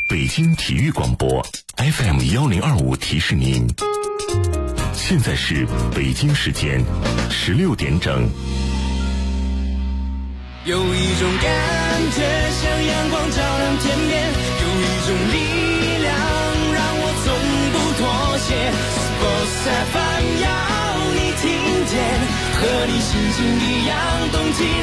北京体育广播 FM1025提示您，现在是北京时间16点整。 有一种感觉像阳光照亮天边，有一种力量让我从不妥协。Sports FM 要你听见，和你心情一样动起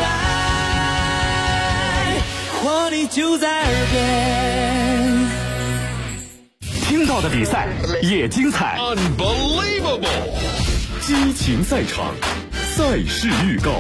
来，活力就在耳边。 听到的比赛也精彩 ，Unbelievable！ 激情赛场，赛事预告。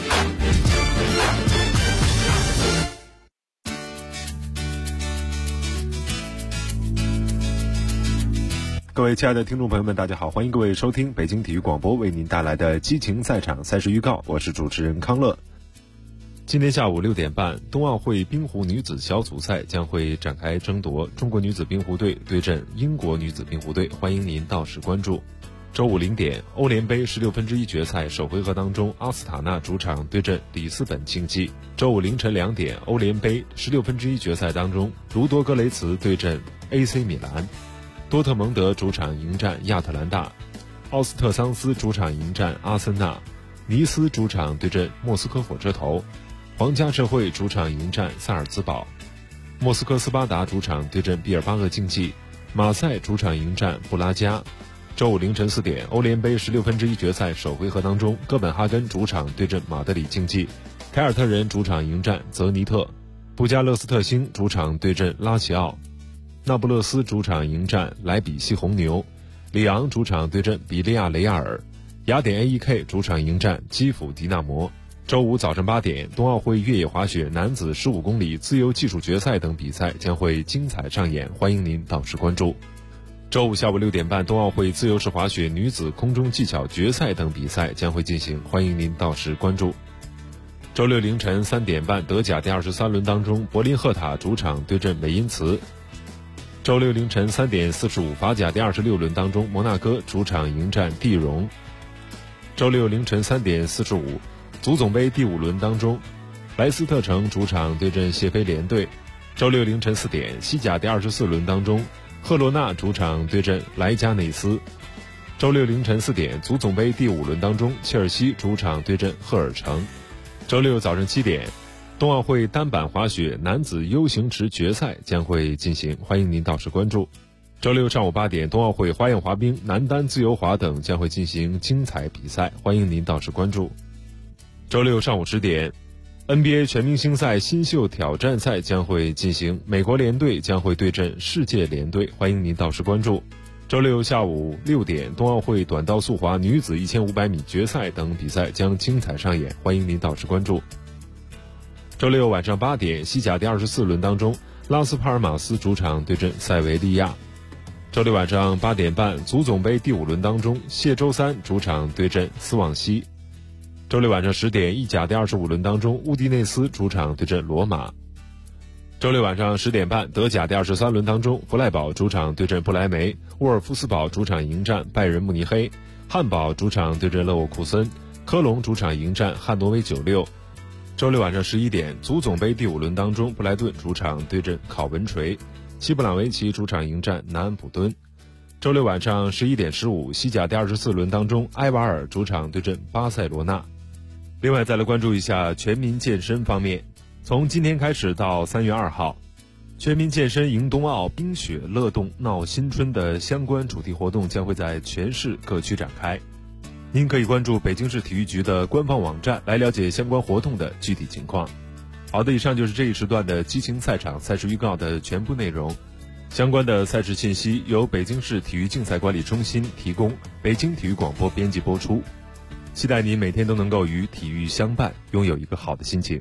各位亲爱的听众朋友们，大家好，欢迎各位收听北京体育广播为您带来的激情赛场赛事预告，我是主持人康乐。今天下午6点半，冬奥会冰壶女子小组赛将会展开争夺，中国女子冰壶队对阵英国女子冰壶队，欢迎您到时关注。周五0点，欧联杯16分之一决赛首回合当中，阿斯塔纳主场对阵里斯本竞技。周五凌晨2点，欧联杯16分之一决赛当中，卢多格雷茨对阵 AC 米兰。多特蒙德主场迎战亚特兰大，奥斯特桑斯主场迎战阿森纳，尼斯主场对阵莫斯科火车头，皇家社会主场迎战萨尔茨堡，莫斯科斯巴达主场对阵毕尔巴鄂竞技，马赛主场迎战布拉加。周五凌晨4点，欧联杯16分之一决赛首回合当中，哥本哈根主场对阵马德里竞技，凯尔特人主场迎战泽尼特，布加勒斯特星主场对阵拉齐奥，那不勒斯主场迎战莱比锡红牛，里昂主场对阵比利亚雷亚尔，雅典 AEK 主场迎战基辅迪纳摩。周五早上8点，冬奥会越野滑雪男子15公里自由技术决赛等比赛将会精彩上演，欢迎您到时关注。周五下午6点半，冬奥会自由式滑雪女子空中技巧决赛等比赛将会进行，欢迎您到时关注。周六凌晨3点半，德甲第23轮当中，柏林赫塔主场对阵美因茨。周六凌晨3点45，法甲第26轮当中，摩纳哥主场迎战蒂荣。周六凌晨3点45，足总杯第5轮当中，莱斯特城主场对阵谢菲联队。周六凌晨4点，西甲第24轮当中，赫罗纳主场对阵莱加内斯。周六凌晨4点，足总杯第5轮当中，切尔西主场对阵赫尔城。周六早上7点，冬奥会单板滑雪男子 U 型池决赛将会进行，欢迎您到时关注。周六上午8点，冬奥会花样滑冰、男单自由滑等将会进行精彩比赛，欢迎您到时关注。周六上午10点，NBA 全明星赛新秀挑战赛将会进行，美国联队将会对阵世界联队，欢迎您到时关注。周六下午6点，冬奥会短道速滑女子1500米决赛等比赛将精彩上演，欢迎您到时关注。周六晚上8点，西甲第24轮当中，拉斯帕尔马斯主场对阵塞维利亚。周六晚上8点半，足总杯第5轮当中，谢周三主场对阵斯旺西。周六晚上10点，意甲第25轮当中，乌迪内斯主场对阵罗马。周六晚上10点半，德甲第23轮当中，弗赖堡主场对阵不莱梅，沃尔夫斯堡主场迎战拜仁慕尼黑，汉堡主场对阵勒沃库森，科隆主场迎战汉诺威96。周六晚上11点，足总杯第5轮当中，布莱顿主场对阵考文垂，西布朗维奇主场迎战南安普敦。周六晚上11点15，西甲第24轮当中，埃瓦尔主场对阵巴塞罗那。另外再来关注一下全民健身方面，从今天开始到3月2号，全民健身迎冬奥、冰雪乐动闹新春的相关主题活动将会在全市各区展开。您可以关注北京市体育局的官方网站来了解相关活动的具体情况。好的，以上就是这一时段的激情赛场赛事预告的全部内容。相关的赛事信息由北京市体育竞赛管理中心提供，北京体育广播编辑播出。期待您每天都能够与体育相伴，拥有一个好的心情。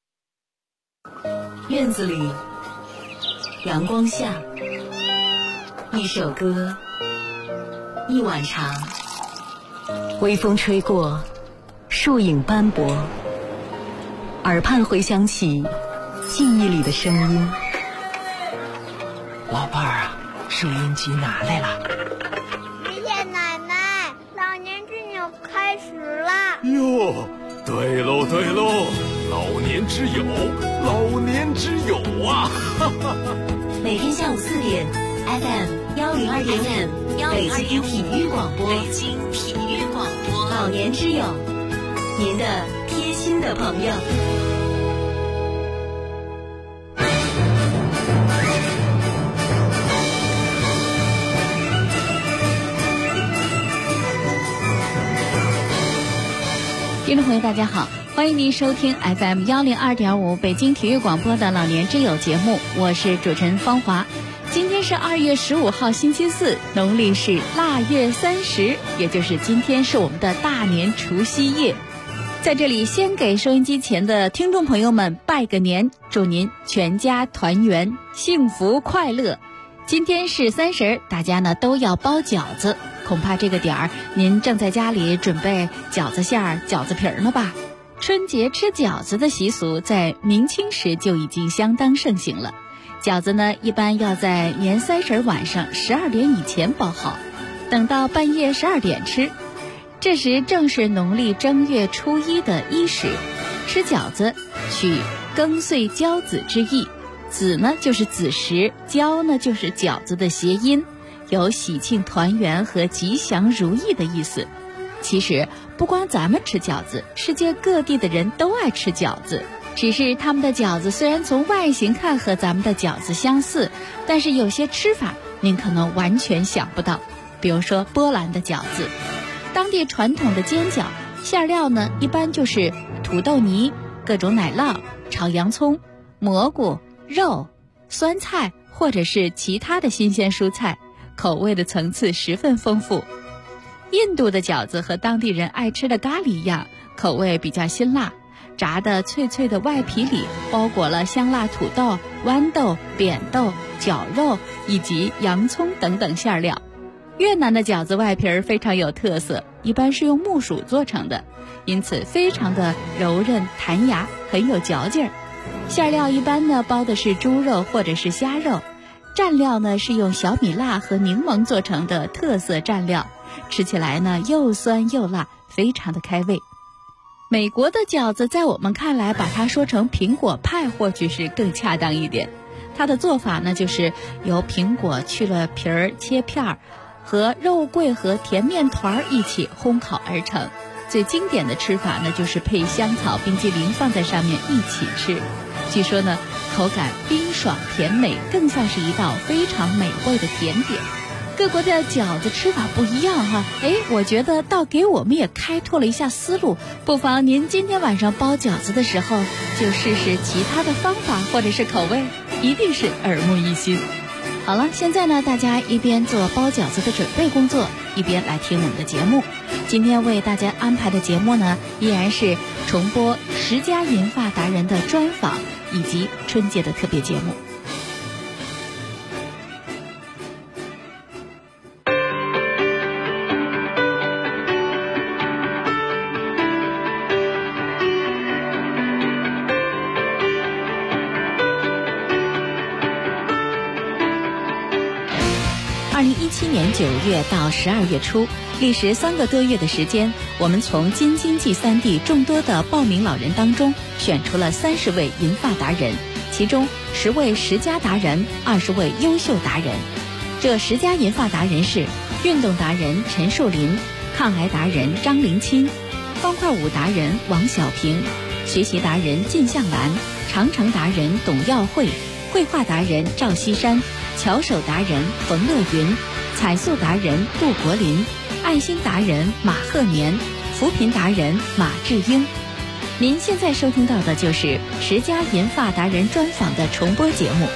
院子里，阳光下，一首歌，一碗茶，微风吹过，树影斑驳，耳畔回响起记忆里的声音。 老伴儿啊，收音机拿来了。 爷爷奶奶，老年之友开始啦！ 哟，对喽对喽，老年之友，老年之友啊！哈哈哈。 每天下午4点 FM102.5北京体育广播，老年之友，您的贴心的朋友。 听众朋友大家好，欢迎您收听 FM102.5北京体育广播的老年之友节目，我是主持人芳华。今天是2月15号星期四，农历是腊月30，也就是今天是我们的大年除夕夜。在这里先给收音机前的听众朋友们拜个年，祝您全家团圆，幸福快乐。今天是30，大家呢都要包饺子，恐怕这个点儿您正在家里准备饺子馅儿、饺子皮儿呢吧？春节吃饺子的习俗在明清时就已经相当盛行了。饺子呢一般要在年30晚上12点以前包好，等到半夜12点吃。这时正是农历正月初1的伊始，吃饺子取庚岁交子之意，子呢就是子时，交呢就是饺子的谐音，有喜庆团圆和吉祥如意的意思。其实不光咱们吃饺子，世界各地的人都爱吃饺子，只是他们的饺子虽然从外形看和咱们的饺子相似，但是有些吃法您可能完全想不到。比如说波兰的饺子，当地传统的煎饺，馅料呢一般就是土豆泥、各种奶酪、炒洋葱、蘑菇、肉、酸菜或者是其他的新鲜蔬菜，口味的层次十分丰富。印度的饺子和当地人爱吃的咖喱一样，口味比较辛辣，炸的脆脆的外皮里包裹了香辣土豆、豌豆、扁豆、绞肉以及洋葱等等馅料。越南的饺子外皮非常有特色，一般是用木薯做成的，因此非常的柔韧弹牙，很有嚼劲儿。馅料一般呢包的是猪肉或者是虾肉，蘸料呢是用小米辣和柠檬做成的特色蘸料，吃起来呢又酸又辣，非常的开胃。美国的饺子在我们看来把它说成苹果派或许是更恰当一点。它的做法呢就是由苹果去了皮儿切片儿，和肉桂和甜面团一起烘烤而成。最经典的吃法呢就是配香草冰激凌放在上面一起吃，据说呢口感冰爽甜美，更像是一道非常美味的甜点。各国的饺子吃法不一样哈，我觉得倒给我们也开拓了一下思路，不妨您今天晚上包饺子的时候就试试其他的方法或者是口味，一定是耳目一新。好了，现在呢大家一边做包饺子的准备工作，一边来听我们的节目。今天为大家安排的节目呢依然是重播10佳银发达人的专访以及春节的特别节目。2017年9月到12月初，历时3个多月的时间，我们从京津冀3地众多的报名老人当中选出了30位银发达人，其中10位10佳达人，20位优秀达人。这10佳银发达人是运动达人陈树林、抗癌达人张林钦、方块舞达人王小平、学习达人靳向兰、长城达人董耀慧、绘画达人赵锡山、巧手达人冯乐云、彩塑达人杜国林、爱心达人马鹤年、扶贫达人马志英。您现在收听到的就是10佳银发达人专访的重播节目。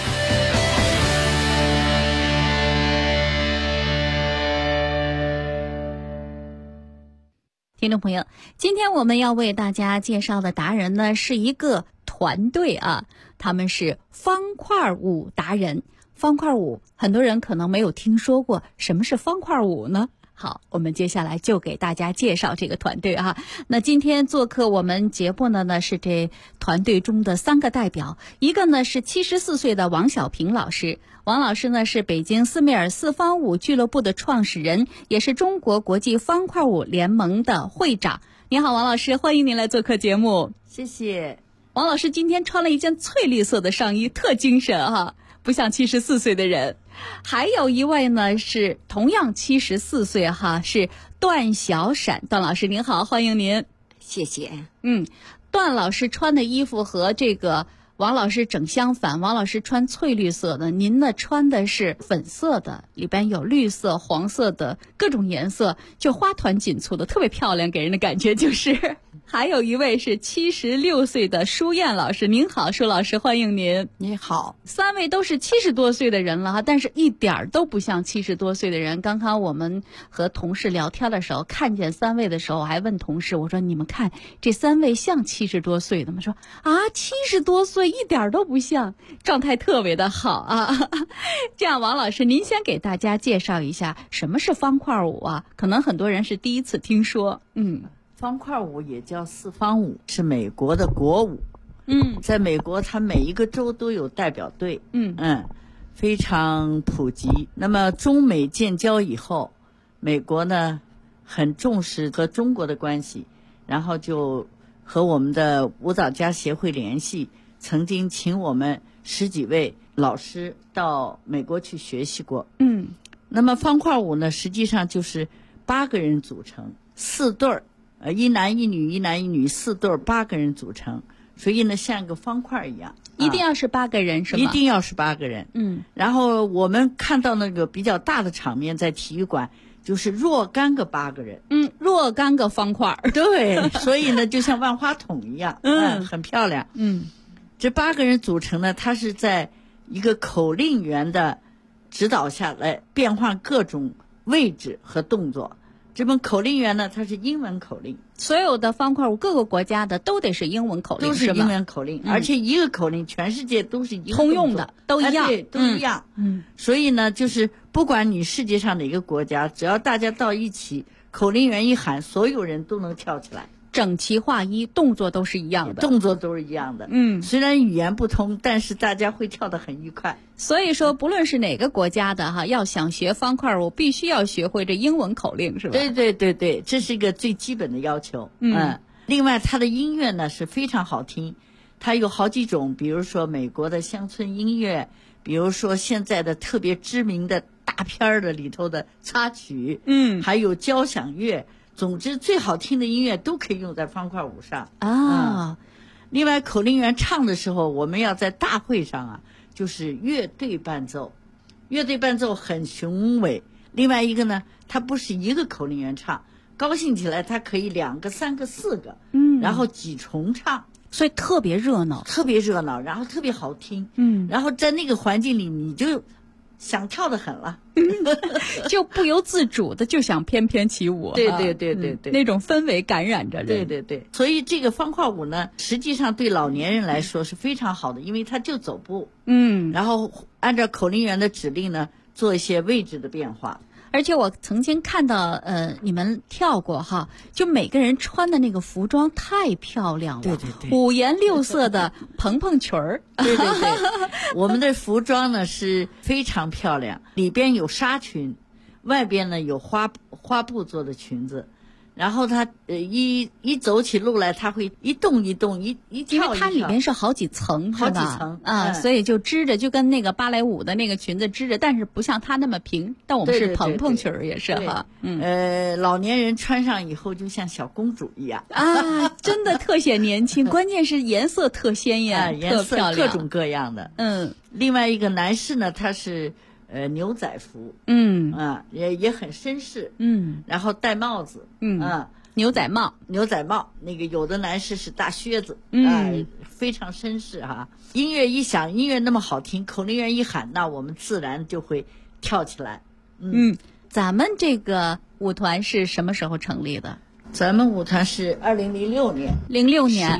听众朋友，今天我们要为大家介绍的达人呢是一个团队啊，他们是方块舞达人。方块舞很多人可能没有听说过，什么是方块舞呢？好，我们接下来就给大家介绍这个团队啊。那今天做客我们节目的呢是这团队中的3个代表，一个呢是74岁的王小平老师。王老师呢是北京斯米尔四方舞俱乐部的创始人，也是中国国际方块舞联盟的会长。你好，王老师，欢迎您来做客节目。 谢谢。 王老师今天穿了一件翠绿色的上衣，特精神啊。 不像74岁的人。还有一位呢是同样74岁哈，是段小闪。段老师您好，欢迎您。 谢谢。 段老师穿的衣服和这个王老师整相反，王老师穿翠绿色的，您呢穿的是粉色的，里边有绿色、黄色的各种颜色，就花团锦簇的，特别漂亮，给人的感觉就是。还有一位是76岁的舒燕老师，您好，舒老师，欢迎您。 你好。 三位都是70多岁的人了哈，但是一点都不像70多岁的人。刚刚我们和同事聊天的时候，看见三位的时候，我还问同事，我说你们看这三位像70多岁的吗？说70多岁一点都不像，状态特别的好啊。这样，王老师，您先给大家介绍一下什么是方块舞啊？可能很多人是第一次听说。 方块舞也叫四方舞，是美国的国舞。在美国，它每一个州都有代表队。非常普及。那么中美建交以后，美国呢很重视和中国的关系，然后就和我们的舞蹈家协会联系，曾经请我们10几位老师到美国去学习过。那么方块舞呢，实际上就是8个人组成，4对儿。一男一女，一男一女，4对8个人组成，所以呢像个方块一样。 一定要是8个人是吗？ 一定要是8个人。然后我们看到那个比较大的场面，在体育馆就是若干个8个人。 若干个方块。 对，所以呢就像万花筒一样。很漂亮。这8个人组成呢，它是在一个口令员的指导下来变换各种位置和动作。这本口令员呢，它是英文口令。 所有的方块舞各个国家的都得是英文口令， 都是英文口令，而且一个口令全世界都是一个通用的，都一样。 对，都一样。所以呢，就是不管你世界上哪个国家，只要大家到一起，口令员一喊，所有人都能跳起来。 整齐划一，动作都是一样的。 动作都是一样的。虽然语言不通，但是大家会跳得很愉快。 所以说，不论是哪个国家的哈，要想学方块舞，必须要学会这英文口令，是吧？ 对，这是一个最基本的要求。另外，它的音乐呢是非常好听，它有好几种，比如说美国的乡村音乐，比如说现在的特别知名的大片儿的里头的插曲，还有交响乐。总之，最好听的音乐都可以用在方块舞上啊。另外，口令员唱的时候，我们要在大会上就是乐队伴奏，乐队伴奏很雄伟。另外一个呢，它不是一个口令员唱，高兴起来它可以2个、3个、4个，然后几重唱， 所以特别热闹， 然后特别好听。然后在那个环境里，你就想跳得很了。 就不由自主的就想翩翩起舞。 对， 那种氛围感染着人。 对，所以这个方块舞呢，实际上对老年人来说是非常好的，因为他就走步，然后按照口令员的指令呢，做一些位置的变化。 而且我曾经看到你们跳过哈，就每个人穿的那个服装太漂亮了。 对 ，5颜6色的蓬蓬裙儿。 对，我们的服装呢是非常漂亮，里边有纱裙，外边呢有花布做的裙子。然后它一走起路来，它会一动一动，一跳一跳， 因为它里边是好几层， 好几层所以就织着，就跟那个芭蕾舞的那个裙子织着，但是不像它那么平。但我们是蓬蓬裙儿，也是哈。 老年人穿上以后就像小公主一样真的特显年轻。关键是颜色特鲜艳， 颜色特漂亮， 各种各样的。另外一个男士呢，他是牛仔服，也很绅士，然后戴帽子，牛仔帽，那个有的男士是大靴子，非常绅士哈。音乐一响，音乐那么好听，口令员一喊，那我们自然就会跳起来。 咱们这个舞团是什么时候成立的？ 咱们舞团是2006年 ，2006年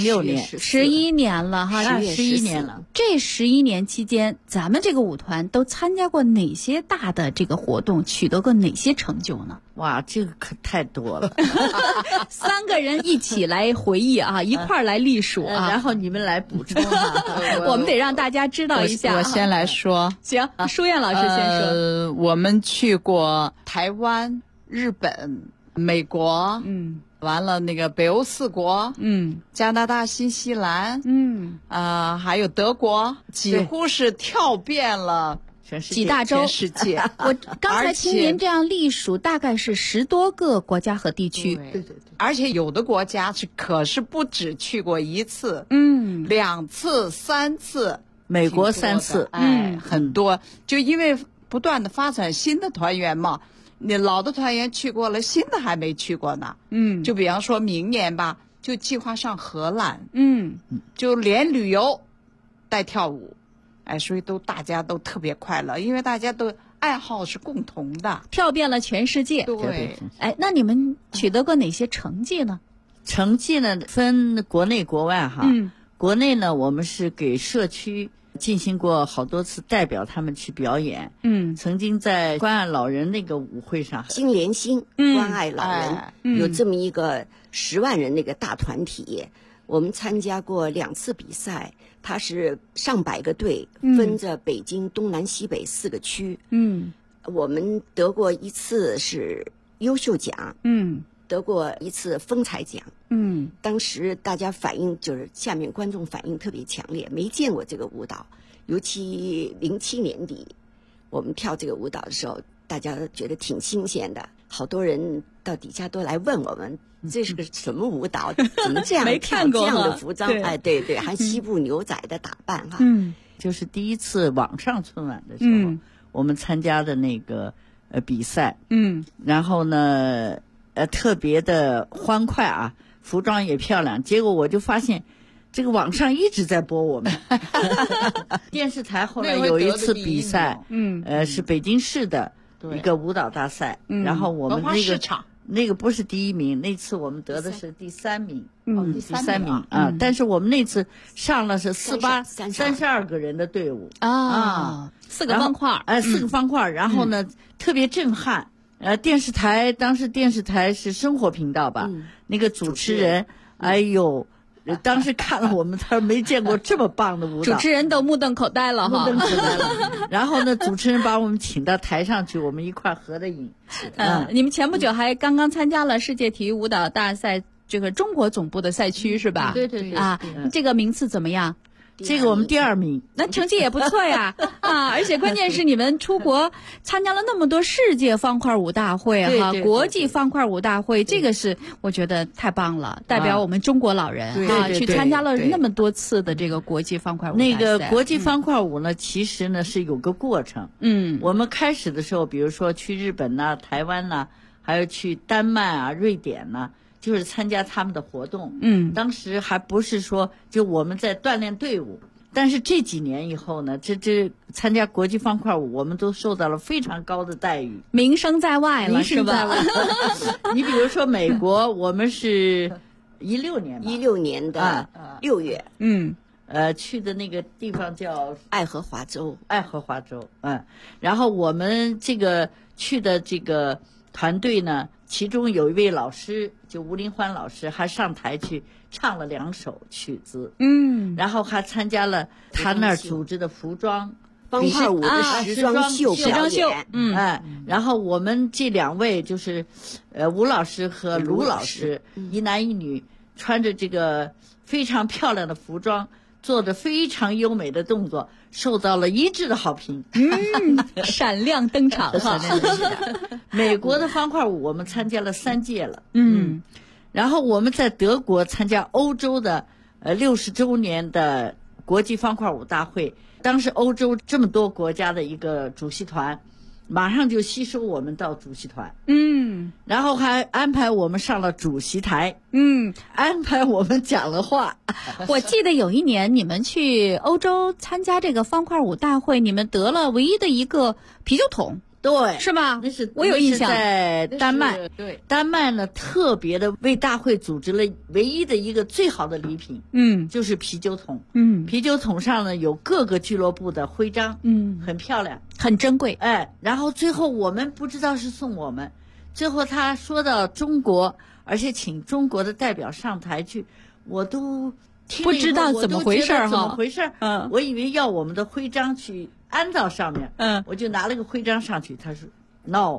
，11 年了哈 ，11年了。 这11年期间，咱们这个舞团都参加过哪些大的这个活动，取得过哪些成就呢？ 哇，这个可太多了。 3个人一起来回忆一块儿来历数然后你们来补充我们得让大家知道一下。 我先来说。 行，舒燕老师先说。 我们去过台湾、日本、美国， 完了那个北欧4国，加拿大、新西兰，还有德国，几乎是跳遍了几大洲， 全世界。 我刚才听您这样历数，大概是10多个国家和地区。 对，而且有的国家可是不止去过1次，2次、3次， 美国3次， 很多，就因为不断的发展新的团员嘛。你老的团员去过了，新的还没去过呢。就比方说明年吧，就计划上荷兰。就连旅游带跳舞，所以大家都特别快乐，因为大家都爱好是共同的， 跳遍了全世界。 对， 那你们取得过哪些成绩呢？ 成绩呢分国内国外哈。国内呢，我们是给社区进行过好多次代表他们去表演。曾经在关爱老人那个舞会上， 心连心关爱老人，有这么一个10万人那个大团体，我们参加过2次比赛，它是上百个队，分着北京东南西北4个区。我们得过1次是优秀奖，得过1次风采奖。当时大家反应就是下面观众反应特别强烈，没见过这个舞蹈，尤其07年底我们跳这个舞蹈的时候，大家都觉得挺新鲜的，好多人到底下都来问我们这是个什么舞蹈，怎么这样跳这样的服装？对，还西部牛仔的打扮哈。 就是第一次网上春晚的时候，我们参加的那个比赛，然后呢特别的欢快啊，服装也漂亮，结果我就发现这个网上一直在播我们电视台后来有一次比赛，是北京市的一个舞蹈大赛，然后我们那个不是第1名，那次我们得的是第3名，第三名啊！但是我们那次上了是32个人的队伍 4个方块 ，4个方块，然后呢特别震撼。电视台当时电视台是生活频道吧，那个主持人，哎呦，当时看了我们，他说没见过这么棒的舞蹈， 主持人都目瞪口呆了哈。 然后呢，主持人把我们请到台上去，我们一块合的影。 你们前不久还刚刚参加了世界体育舞蹈大赛这个中国总部的赛区是吧？ 对这个名次怎么样？ 这个我们第2名， 那成绩也不错呀而且关键是你们出国参加了那么多世界方块舞大会哈，国际方块舞大会，这个是我觉得太棒了，代表我们中国老人去参加了那么多次的这个国际方块舞大赛。 那个国际方块舞呢，其实呢是有个过程。我们开始的时候，比如说去日本呐、台湾呐，还有去丹麦啊、瑞典呐。就是参加他们的活动，当时还不是说就我们在锻炼队伍，但是这几年以后呢，这参加国际方块舞，我们都受到了非常高的待遇， 名声在外了，是吧？ 你比如说美国，我们是16年的6月， 去的那个地方叫爱荷华州， 然后我们这个去的这个团队呢。其中有一位老师，就吴林欢老师，还上台去唱了2首曲子，然后还参加了他那儿组织的服装方块舞的时装秀表演， 然后我们这2位就是吴老师和卢老师，一男一女，穿着这个非常漂亮的服装，做着非常优美的动作，受到了一致的好评。 闪亮登场哈！ 美国的方块舞我们参加了3届了，然后我们在德国参加欧洲的60周年的国际方块舞大会，当时欧洲这么多国家的一个主席团。马上就吸收我们到主席团，然后还安排我们上了主席台，安排我们讲了话。 我记得有一年你们去欧洲参加这个方块舞大会，你们得了唯一的一个啤酒桶。 对， 是吧？ 那是我有印象， 在丹麦。 对， 丹麦呢特别的为大会组织了唯一的一个最好的礼品，就是啤酒桶。啤酒桶上呢有各个俱乐部的徽章，很漂亮， 很珍贵。 然后最后我们不知道是送我们，最后他说到中国，而且请中国的代表上台去，我都不知道怎么回事哈， 怎么回事？我以为要我们的徽章去安到上面，我就拿了个徽章上去，他说 no，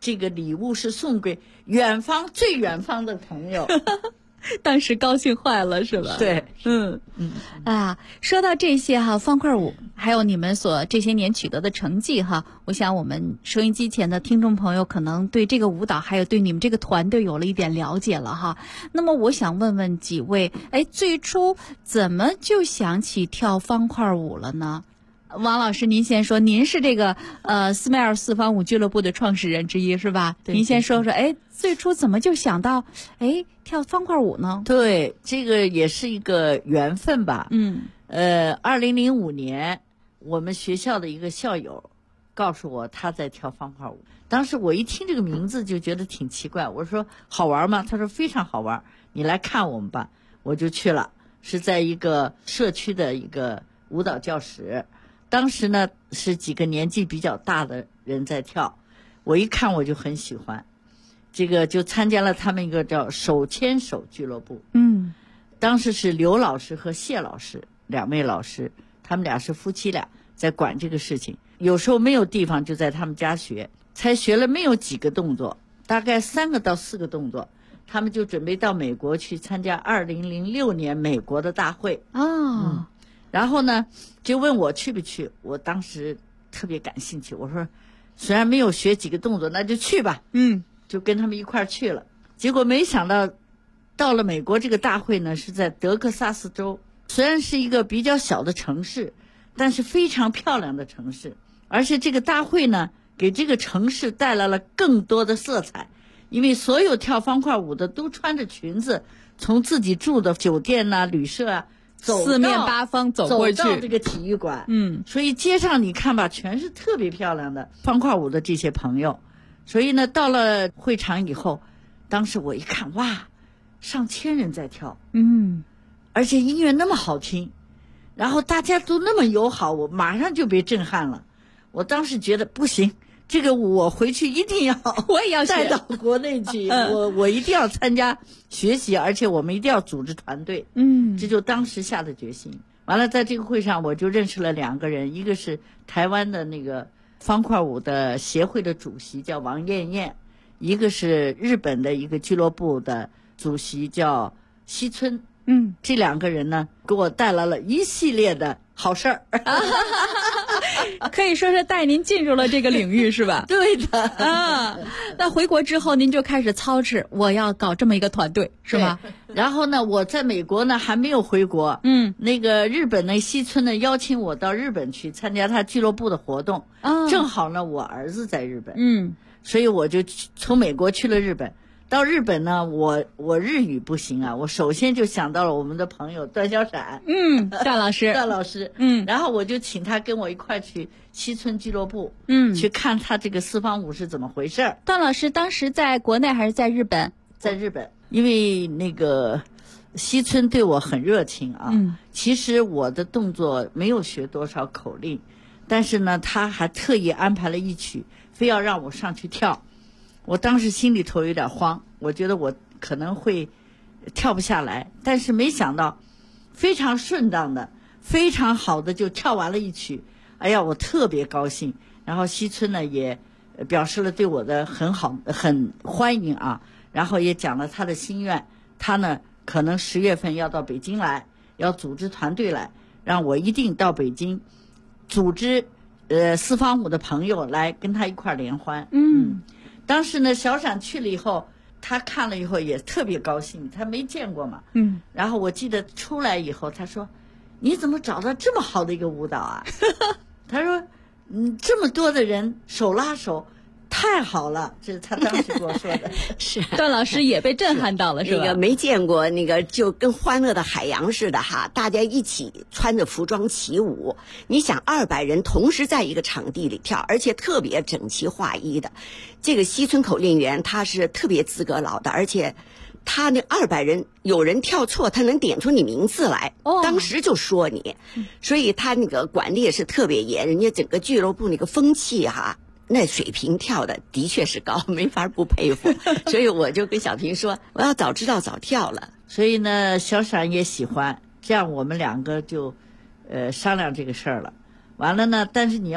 这个礼物是送给最远方的朋友。 当时高兴坏了是吧？ 对， 说到这些哈，方块舞还有你们这些年取得的成绩哈，我想我们收音机前的听众朋友可能对这个舞蹈还有对你们这个团队有了一点了解了哈。那么我想问问几位，最初怎么就想起跳方块舞了呢？王老师，您先说，您是这个斯迈尔四方舞俱乐部的创始人之一是吧？ 对， 您先说说，最初怎么就想到跳方块舞呢？ 对，这个也是一个缘分吧。2005年，我们学校的一个校友告诉我他在跳方块舞，当时我一听这个名字就觉得挺奇怪，我说好玩吗？他说非常好玩，你来看我们吧。我就去了，是在一个社区的一个舞蹈教室。当时呢是几个年纪比较大的人在跳，我一看我就很喜欢，这个就参加了他们一个叫手牵手俱乐部。当时是刘老师和谢老师2位老师，他们俩是夫妻俩在管这个事情。有时候没有地方就在他们家学，才学了没有几个动作，大概3个到4个动作，他们就准备到美国去参加2006年美国的大会。然后呢就问我去不去，我当时特别感兴趣，我说虽然没有学几个动作，那就去吧。就跟他们一块儿去了。结果没想到到了美国，这个大会呢是在德克萨斯州，虽然是一个比较小的城市，但是非常漂亮的城市，而且这个大会呢给这个城市带来了更多的色彩，因为所有跳方块舞的都穿着裙子，从自己住的酒店旅社四面八方走过去， 走到这个体育馆。所以街上你看吧，全是特别漂亮的方块舞的这些朋友。所以呢到了会场以后，当时我一看，哇，上千人在跳，而且音乐那么好听，然后大家都那么友好，我马上就被震撼了。我当时觉得不行，这个我回去一定要， 我也要带到国内去，我一定要参加学习，而且我们一定要组织团队。这就当时下的决心。完了，在这个会上我就认识了2个人，一个是台湾的那个方块舞的协会的主席叫王艳艳，一个是日本的一个俱乐部的主席叫西村。这2个人呢给我带来了一系列的好事儿。 可以说是带您进入了这个领域是吧？ 对的。 那回国之后您就开始操持，我要搞这么一个团队是吧？ 然后呢我在美国呢还没有回国，那个日本的西村呢邀请我到日本去参加他俱乐部的活动。正好呢我儿子在日本，所以我就从美国去了日本。到日本呢，我日语不行啊，我首先就想到了我们的朋友段小闪， 段老师， 然后我就请他跟我一块去西村俱乐部，去看他这个四方舞是怎么回事。 段老师当时在国内还是在日本？ 在日本，因为那个西村对我很热情啊。其实我的动作没有学多少口令，但是呢，他还特意安排了一曲，非要让我上去跳。我当时心里头有点慌，我觉得我可能会跳不下来，但是没想到非常顺当的非常好的就跳完了一曲。哎呀，我特别高兴。然后西村呢也表示了对我的很欢迎啊，然后也讲了他的心愿，他呢可能10月份要到北京来，要组织团队来，让我一定到北京组织四方舞的朋友来跟他一块联欢。当时呢小闪去了以后，他看了以后也特别高兴，他没见过嘛。然后我记得出来以后他说，你怎么找到这么好的一个舞蹈啊？他说这么多的人手拉手太好了，这是他当时跟我说的。 是段老师也被震撼到了，是吧？ 那个没见过，那个就跟欢乐的海洋似的哈，大家一起穿着服装起舞。你想200人同时在一个场地里跳，而且特别整齐划一的。这个西村口令员他是特别资格老的，而且他那200人有人跳错，他能点出你名字来，当时就说你，所以他那个管理也是特别严，人家整个俱乐部那个风气哈。那水平跳的确是高，没法不佩服。所以我就跟小平说，我要早知道早跳了。 所以呢小闪也喜欢，这样我们2个就商量这个事儿了。完了呢，但是你要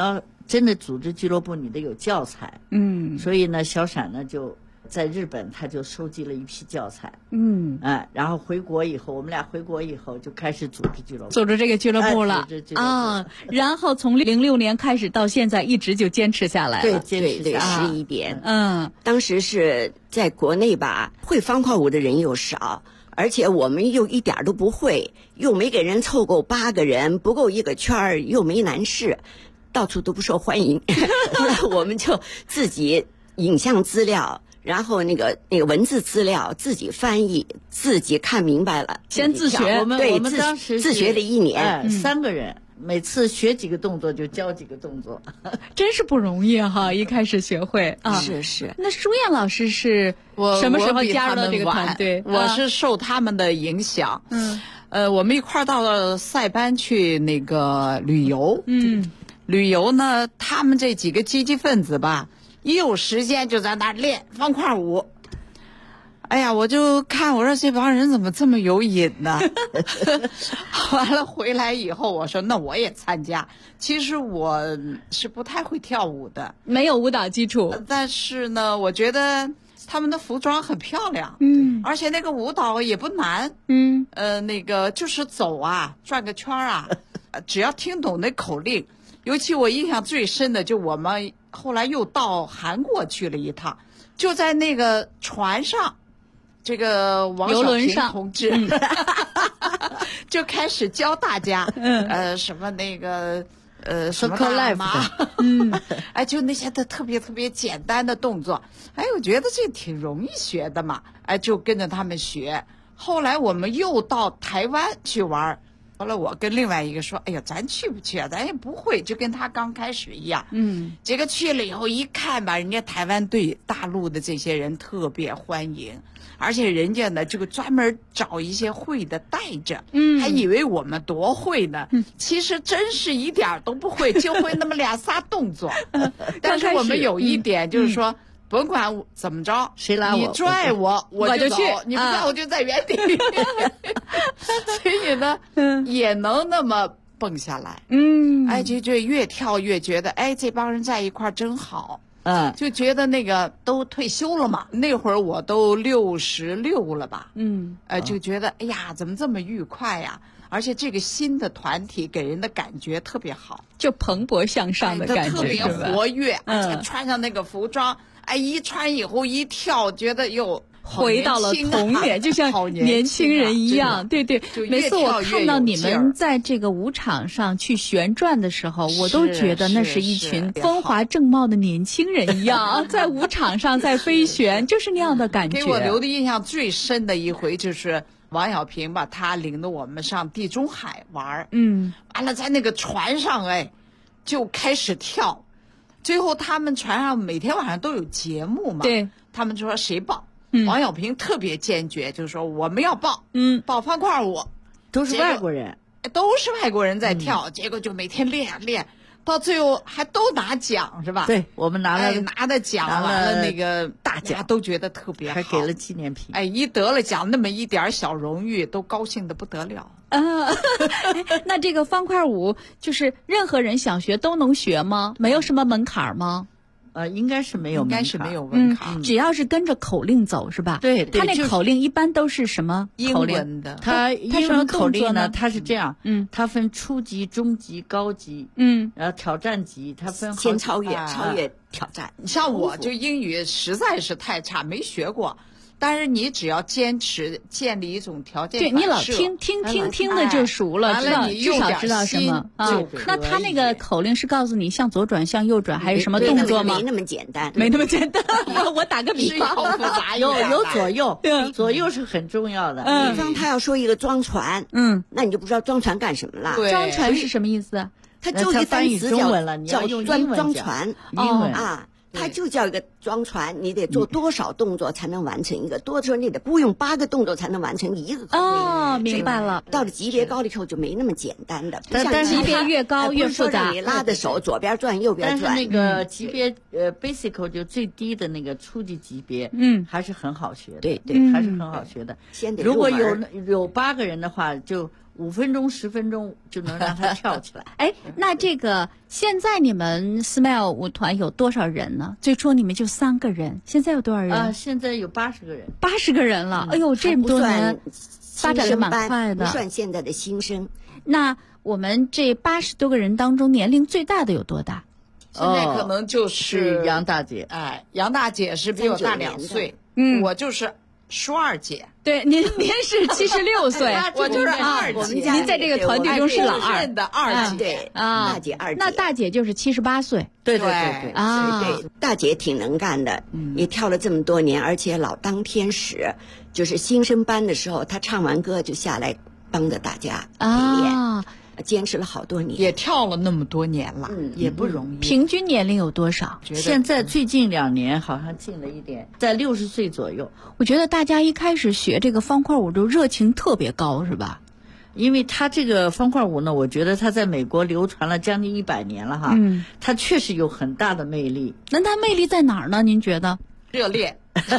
真的组织俱乐部你得有教材。所以呢，小闪呢就在日本，他就收集了一批教材。然后回国以后，我们俩回国以后就开始组织俱乐部， 组织这个俱乐部了啊。 然后从06年开始到现在，一直就坚持下来了。 对11年。当时是在国内吧，会方块舞的人又少，而且我们又一点都不会，又没给人凑够8个人，不够1个圈儿，又没男士，到处都不受欢迎。我们就自己影像资料，然后那个文字资料自己翻译，自己看明白了， 先自学。 我们当时自学了1年 ，3个人。每次学几个动作就教几个动作， 真是不容易哈！一开始学会啊， 是。 那舒燕老师是什么时候加入了这个团队？ 我是受他们的影响。我们一块儿到了塞班去那个旅游。旅游呢，他们这几个积极分子吧，一有时间就在那儿练方块舞。哎呀，我就看，我说这帮人怎么这么有瘾呢？完了回来以后，我说那我也参加。其实我是不太会跳舞的， 没有舞蹈基础， 但是呢，我觉得他们的服装很漂亮，而且那个舞蹈也不难，那个就是走啊，转个圈啊，只要听懂那口令。尤其我印象最深的，就我们后来又到韩国去了一趟，就在那个船上。这个王小平同志就开始教大家，什么那个什么大妈，就那些特别简单的动作，我觉得这挺容易学的嘛，就跟着他们学。后来我们又到台湾去玩，后来我跟另外一个说，哎呀，咱去不去啊？咱也不会，就跟他刚开始一样。结果去了以后一看吧，人家台湾对大陆的这些人特别欢迎。而且人家呢，这个专门找一些会的带着，还以为我们多会呢，其实真是一点都不会，就会那么2、3动作。但是我们有一点就是说，甭管怎么着， 谁拉我， 你拽我就走， 去， 你不拽我就在原地。所以呢，也能那么蹦下来。就越跳越觉得，这帮人在一块儿真好。就觉得那个都退休了嘛，那会儿我都66了吧，就觉得哎呀，怎么这么愉快呀？而且这个新的团体给人的感觉特别好， 就蓬勃向上的感觉， 特别活跃，而且穿上那个服装，一穿以后一跳，觉得又回到了童年，就像年轻人一样。对，每次我看到你们在这个舞场上去旋转的时候，我都觉得那是一群风华正茂的年轻人一样，在舞场上在飞旋，就是那样的感觉。 给我留的印象最深的一回就是王小平吧，他领着我们上地中海玩，完了在那个船上就开始跳，最后他们船上每天晚上都有节目嘛， 对， 他们就说谁报。王小平特别坚决，就是说我们要报，报方块舞， 都是外国人， 都是外国人在跳，结果就每天练，到最后还都拿奖是吧？ 对，我们拿的奖，完了那个大家都觉得特别好， 还给了纪念品。 一得了奖，那么一点小荣誉，都高兴的不得了。 那这个方块舞就是任何人想学都能学吗？没有什么门槛吗？ 应该是没有门槛， 只要是跟着口令走是吧？ 对， 他那口令一般都是什么口令？ 英文的。 他英文口令呢？他是这样，他分初级、中级、高级，然后挑战级，他分先超越挑战。 像我就英语实在是太差，没学过。但是你只要坚持建立一种条件反射， 对你老听的就熟了，至少知道什么啊。那他那个口令是告诉你向左转、向右转，还是什么动作吗？ 没那么简单， 没那么简单。我打个比方， 有左右，左右是很重要的。 比方他要说一个装船，那你就不知道装船干什么了。 装船是什么意思？ 他就一个单词叫装船， 英文啊。它就叫一个装船，你得做多少动作才能完成一个？多的时候你得不用8个动作才能完成一个口令。 明白了。 到了级别高了以后就没那么简单的。 但级别越高越复杂。 你拉的手左边转右边转。 但是那个级别basic 就最低的那个初级级别，还是很好学的。 对， 还是很好学的。 先得如果有8个人的话，就 5分钟10分钟就能让他跳起来。 哎，那这个现在你们 Smile 舞团有多少人呢？最初你们就3个人，现在有多少人？ 啊，现在有80个人。 80个人了，哎呦，这么多年发展的蛮快的， 不算现在的新生。 那我们这80多个人当中，年龄最大的有多大？ 现在可能就是杨大姐。 哎，杨大姐是比我大2岁，我就是舒二姐。 对，您是76岁， 我就是二姐。 您在这个团队中是老二的二姐啊，大姐二姐。 那大姐就是78岁。 对啊，对，大姐挺能干的，也跳了这么多年，而且老当天使。就是新生班的时候，她唱完歌就下来帮着大家陪练。坚持了好多年， 也跳了那么多年了， 也不容易。 平均年龄有多少？ 现在最近2年好像近了一点，在60岁左右。 我觉得大家一开始学这个方块舞就热情特别高，是吧？ 因为它这个方块舞呢，我觉得它在美国流传了将近100年了哈。它确实有很大的魅力。 那它魅力在哪儿呢？您觉得？ 热烈。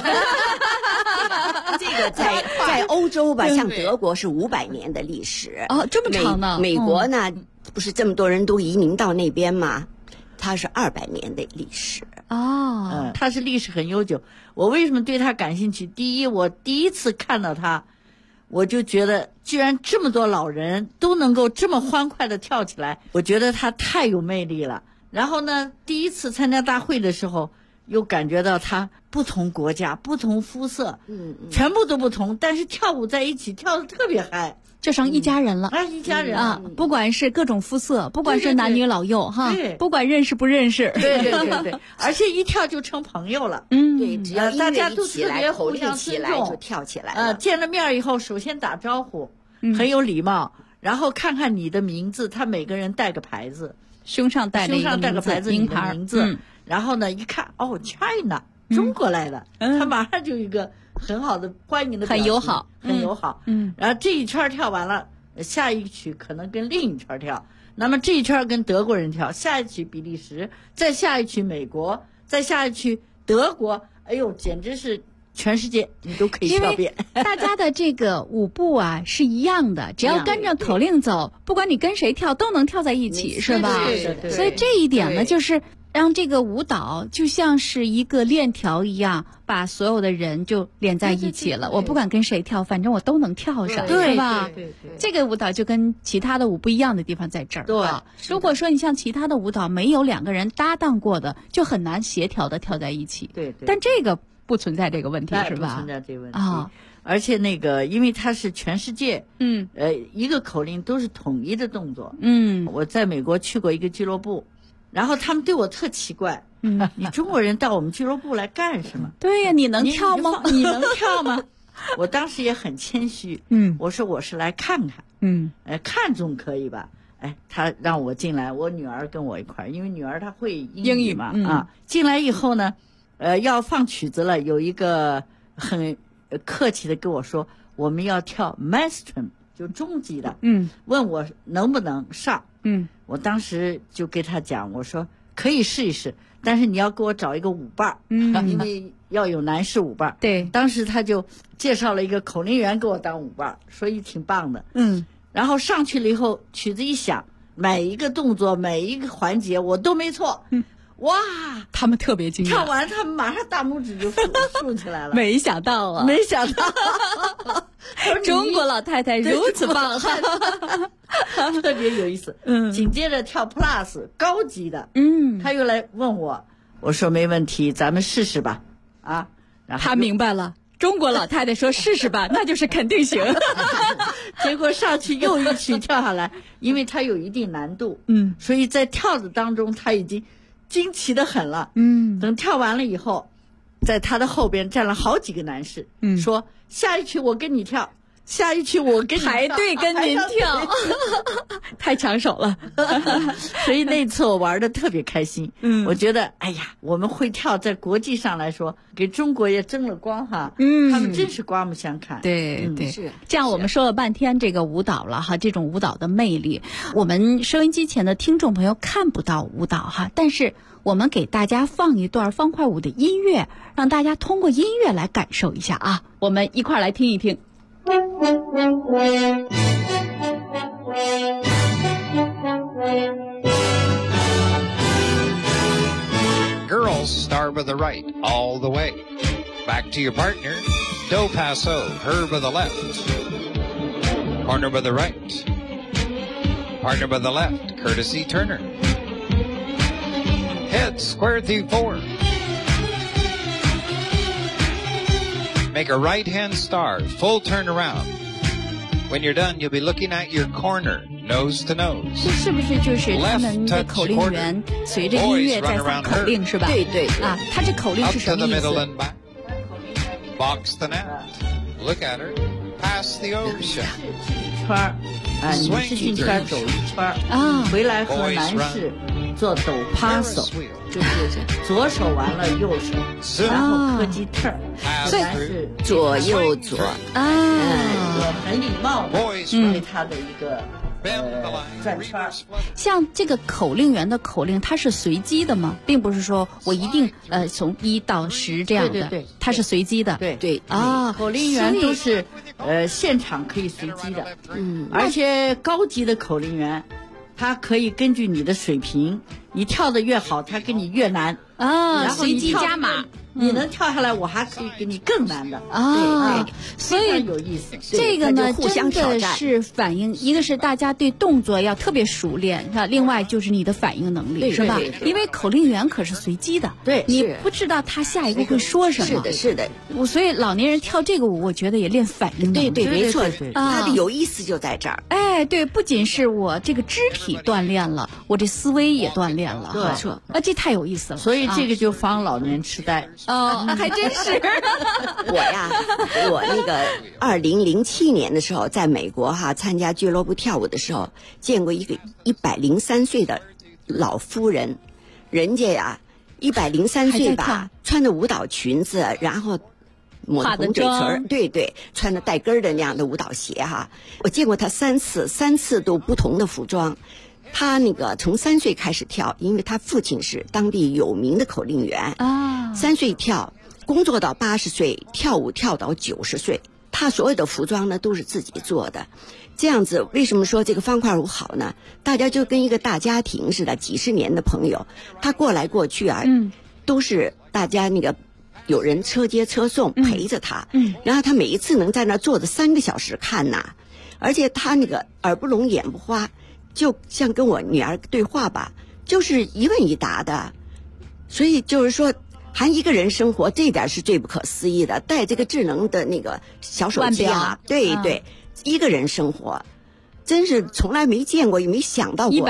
这个在欧洲吧，像德国是500年的历史。 哦，这么长呢？ 美国呢，不是这么多人都移民到那边吗？它是200年的历史。 哦， 它是历史很悠久。我为什么对它感兴趣？第一，我第一次看到它，我就觉得居然这么多老人都能够这么欢快的跳起来，我觉得它太有魅力了。然后呢，第一次参加大会的时候，又感觉到他不同国家、不同肤色，全部都不同，但是跳舞在一起跳得特别嗨， 就成一家人了。 一家人啊，不管是各种肤色，不管是男女老幼哈，不管认识不认识， 对，而且一跳就成朋友了。 对，只要大家都特别互相尊重，就跳起来了。 见了面以后，首先打招呼，很有礼貌，然后看看你的名字，他每个人带个牌子， 胸上带个牌子， 名牌名字。然后呢，一看哦 ，China， 中国来的，他马上就有一个很好的欢迎的表情，很友好。然后这一圈跳完了，下一曲可能跟另一圈跳，那么这一圈跟德国人跳，下一曲比利时，再下一曲美国，再下一曲德国，哎呦，简直是全世界你都可以跳遍。 大家的这个舞步啊是一样的，只要跟着口令走，不管你跟谁跳都能跳在一起，是吧？ 对。 所以这一点呢，就是让这个舞蹈就像是一个链条一样，把所有的人就连在一起了。我不管跟谁跳，反正我都能跳上，是吧？ 对。 这个舞蹈就跟其他的舞不一样的地方在这儿。对，如果说你像其他的舞蹈没有2个人搭档过的，就很难协调的跳在一起。 对。 但这个不存在这个问题，是吧？ 不存在这个问题啊。而且那个，因为它是全世界，一个口令都是统一的动作。我在美国去过一个俱乐部。然后他们对我特奇怪，你中国人到我们俱乐部来干什么？ 对呀，你能跳吗？ 你能跳吗？我当时也很谦虚，我说我是来看看，看总可以吧？他让我进来，我女儿跟我一块儿，因为女儿她会英语嘛，进来以后呢，要放曲子了，有一个很客气的跟我说，我们要跳 Maestro， 就中级的，问我能不能上。我当时就给他讲，我说可以试一试，但是你要给我找一个舞伴，因为要有男士舞伴。 对， 当时他就介绍了一个口令员给我当舞伴，所以挺棒的。然后上去了以后，曲子一响，每一个动作每一个环节我都没错。哇， 他们特别惊讶， 跳完他们马上大拇指就竖起来了。 没想到啊， 没想到中国老太太如此棒， 特别有意思。紧接着跳 Plus 高级的，他又来问我，我说没问题，咱们试试吧。然后他明白了，中国老太太说试试吧，那就是肯定行。 结果上去又一曲跳下来，因为它有一定难度，所以在跳的当中他已经惊奇的很了。等跳完了以后，在他的后边站了好几个男士，说下一曲我跟你跳，下一曲我跟你排队跟您跳，太抢手了。 所以那次我玩的特别开心。我觉得哎呀，我们会跳在国际上来说，给中国也争了光哈。他们真是刮目相看。 对，是这样。我们说了半天这个舞蹈了哈，这种舞蹈的魅力，我们收音机前的听众朋友看不到舞蹈哈，但是我们给大家放一段方块舞的音乐，让大家通过音乐来感受一下啊。我们一块儿来听一听。 Girls, start with the right, all the way. Back to your partner. Do paso, her by the left. Corner by the right. Partner by the left, courtesy turner. Head square through 4. Make a right-hand star, full turn around. When you're done, you'll be looking at your corner, nose to nose. 这是不是就是他们的口令员随着音乐在放口令是吧？ 对对啊，他这口令是什么意思 ？Box the net, look at her, pass the ocean. 圈儿，啊，你是进圈走一圈啊，回来和男士做抖 paso， 就是左手完了右手，然后磕击 turn， 男士左右左啊， 很礼貌的对他的一个。转圈。 像这个口令员的口令，它是随机的吗？并不是说我一定从1到10这样的， 对， 它是随机的。 对啊， 口令员都是现场可以随机的，而且高级的口令员，他可以根据你的水平，你跳得越好，他给你越难啊， 然后随机加码。 你能跳下来，我还可以给你更难的啊， 对， 所以有意思。 这个呢， 互相挑战， 真的是反应，一个是大家对动作要特别熟练，是吧？另外就是你的反应能力，是吧？因为口令员可是随机的， 对， 你不知道他下一步会说什么。 是的。 所以老年人跳这个舞，我觉得也练反应能力。 对，没错， 他的有意思就在这儿。 哎，对，不仅是我这个肢体锻炼了，我这思维也锻炼了， 没错。 这太有意思了。 所以这个就防老年痴呆哦，还真是。 我那个2007年的时候，在美国参加俱乐部跳舞的时候，见过一个103岁的老夫人，人家呀103岁吧，穿着舞蹈裙子，然后抹红嘴唇，对，穿着带跟的那样的舞蹈鞋我见过她3次都不同的服装。他那个从3岁开始跳，因为他父亲是当地有名的口令员啊，3岁跳，工作到80岁，跳舞跳到90岁，他所有的服装呢都是自己做的。这样子，为什么说这个方块舞好呢？大家就跟一个大家庭似的，几十年的朋友，他过来过去都是大家那个有人车接车送陪着他，然后他每一次能在那坐着3个小时看而且他那个耳不聋眼不花。就像跟我女儿对话吧，就是一问一答的，所以就是说还一个人生活，这一点是最不可思议的。带这个智能的那个小手机对，一个人生活，真是从来没见过，也没想到过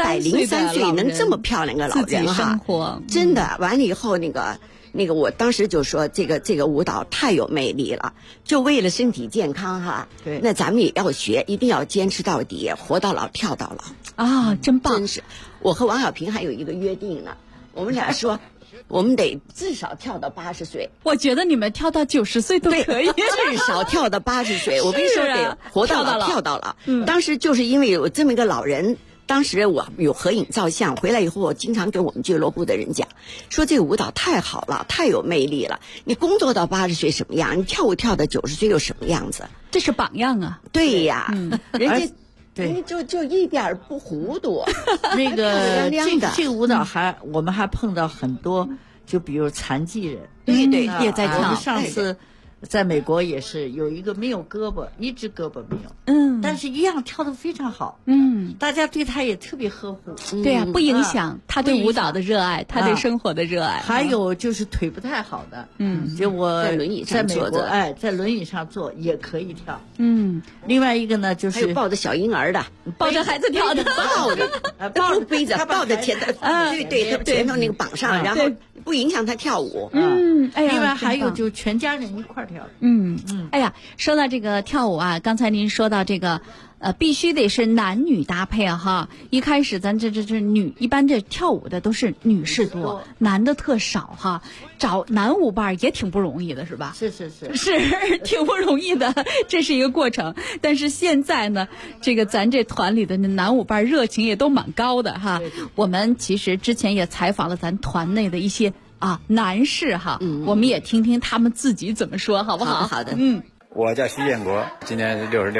103岁能这么漂亮个老人生活真的。完了以后那个我当时就说这个舞蹈太有魅力了，就为了身体健康对， 那咱们也要学，一定要坚持到底，活到老跳到老啊，真棒！ 真是，我和王小平还有一个约定呢，我们俩说我们得至少跳到80岁。 我觉得你们跳到90岁都可以， 至少跳到80岁。我跟你说得活到老跳到老。当时就是因为有这么一个老人。当时我有合影照相，回来以后我经常跟我们俱乐部的人讲，说这个舞蹈太好了，太有魅力了。你工作到80岁什么样，你跳舞跳到90岁又什么样子？ 这是榜样啊！ 对呀，人家就一点不糊涂。 那个这个舞蹈我们还碰到很多，就比如残疾人， 对， 也在跳。 我们上次在美国也是有一个没有胳膊，一只胳膊没有，但是一样跳得非常好，大家对他也特别呵护， 对呀，不影响他对舞蹈的热爱，他对生活的热爱。 还有就是腿不太好的，就我在轮椅上坐着， 在轮椅上坐也可以跳，另外一个呢就是还有抱着小婴儿的， 抱着孩子跳的， 抱着背着，抱着前头，对，他前头那个绑上，然后不影响他跳舞， 哎呀， 另外还有就全家人一块跳。 哎呀，说到这个跳舞啊，刚才您说到这个，必须得是男女搭配一开始咱这一般这跳舞的都是女士多，男的特少找男舞伴也挺不容易的，是吧？ 是挺不容易的，这是一个过程。但是现在呢，这个咱这团里的男舞伴热情也都蛮高的对。 我们其实之前也采访了咱团内的一些。男士我们也听听他们自己怎么说，好不好？ 好的。 我叫徐建国，今年66了。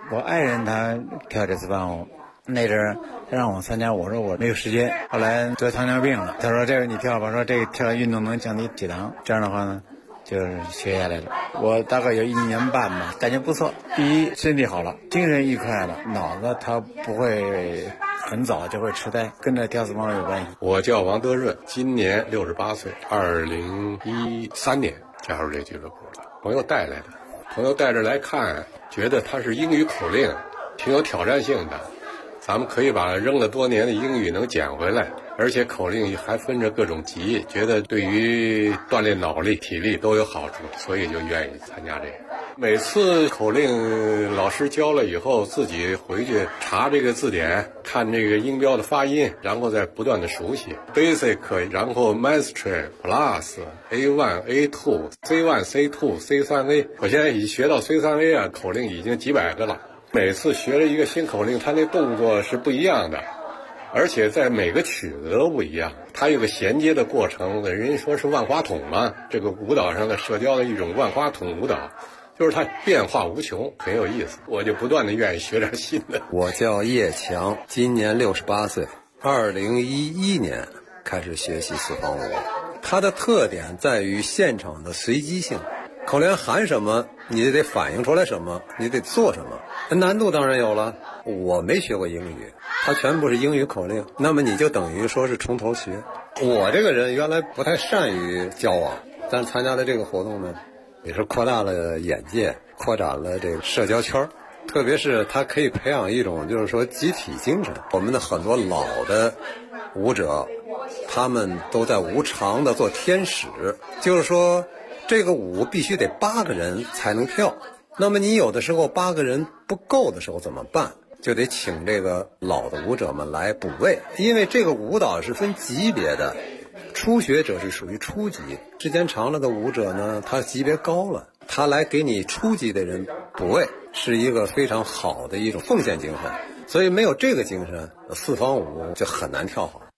我爱人他跳这四方舞，那阵儿他让我参加，我说我没有时间。后来得糖尿病了，他说这个你跳吧，说这个跳运动能降低血糖，这样的话呢就是学下来了。我大概有1年半吧，感觉不错。第一，身体好了，精神愉快了，脑子他不会很早就会痴呆，跟着跳四方舞有关系。 我叫王德润，今年68岁，2013年加入这俱乐部的，朋友带来的，朋友带着来看，觉得它是英语口令，挺有挑战性的，咱们可以把扔了多年的英语能捡回来，而且口令还分着各种级，觉得对于锻炼脑力、体力都有好处，所以就愿意参加这个。每次口令老师教了以后，自己回去查这个字典，看这个音标的发音，然后再不断的熟悉 basic， 然后 mastery plus A1 A2 C1 C2 C3A， 我现在已经学到 C3A 啊，口令已经几百个了。每次学了一个新口令，它那动作是不一样的，而且在每个曲子都不一样，它有个衔接的过程，人家说是万花筒嘛，这个舞蹈上的社交的一种万花筒舞蹈，就是它变化无穷，很有意思，我就不断的愿意学点新的。 我叫叶强，今年68岁，2011年开始学习四方舞，它的特点在于现场的随机性，口令喊什么你得反应出来什么，你得做什么，难度当然有了。我没学过英语，它全部是英语口令，那么你就等于说是从头学。我这个人原来不太善于交往，但参加了这个活动呢，也是扩大了眼界，扩展了这个社交圈，特别是它可以培养一种就是说集体精神。我们的很多老的舞者，他们都在舞场的做天使，就是说这个舞必须得8个人才能跳，那么你有的时候8个人不够的时候怎么办？就得请这个老的舞者们来补位，因为这个舞蹈是分级别的，初学者是属于初级，时间长了的舞者呢，他级别高了，他来给你初级的人补位，是一个非常好的一种奉献精神。所以没有这个精神，四方舞就很难跳好。